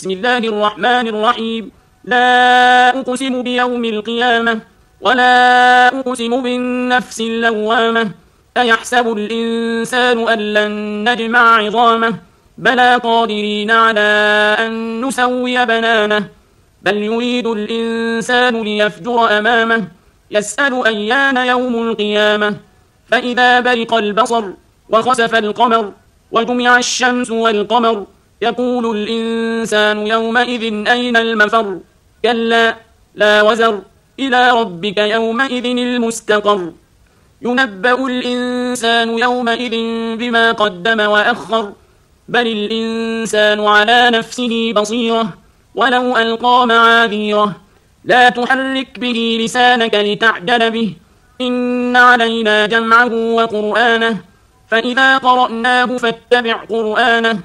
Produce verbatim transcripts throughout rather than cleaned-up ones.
بسم الله الرحمن الرحيم لا أقسم بيوم القيامة ولا أقسم بالنفس اللوامة أيحسب الإنسان أن لن نجمع عظامه بلى قادرين على أن نسوي بنانه بل يريد الإنسان ليفجر أمامه يسأل أيان يوم القيامة فإذا برق البصر وخسف القمر وجمع الشمس والقمر يقول الإنسان يومئذ أين المفر كلا لا وزر إلى ربك يومئذ المستقر ينبأ الإنسان يومئذ بما قدم وأخر بل الإنسان على نفسه بصيرة ولو ألقى معاذيره لا تحرك به لسانك لتعجل به إن علينا جمعه وقرآنه فإذا قرأناه فاتبع قرآنه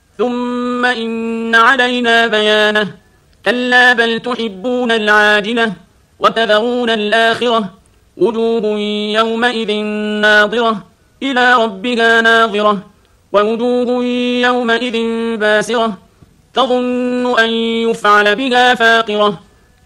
ثم إن علينا بيانه كلا بل تحبون العاجلة وتذرون الآخرة وجوه يومئذ ناظرة إلى ربها ناظرة ووجوه يومئذ باسرة تظن أن يفعل بها فاقرة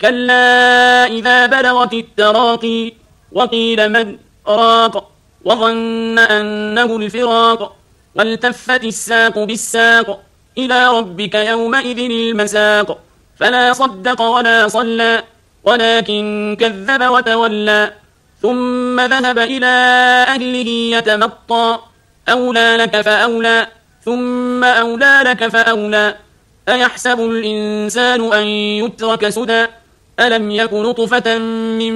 كلا إذا بلغت التراقي وقيل من راق وظن أنه الفراق والتفت الساق بالساق إلى ربك يومئذ المساق فلا صدق ولا صلى ولكن كذب وتولى ثم ذهب إلى أهله يتمطى أولى لك فأولى ثم أولى لك فأولى أيحسب الإنسان أن يترك سدى ألم يك نطفة من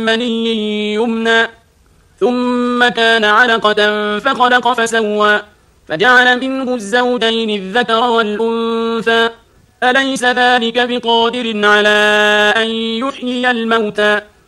مني يمنى ثم كان علقة فخلق فسوى فجعل منه الزوجين الذكر والأنثى أليس ذلك بقادر على أن يحيي الموتى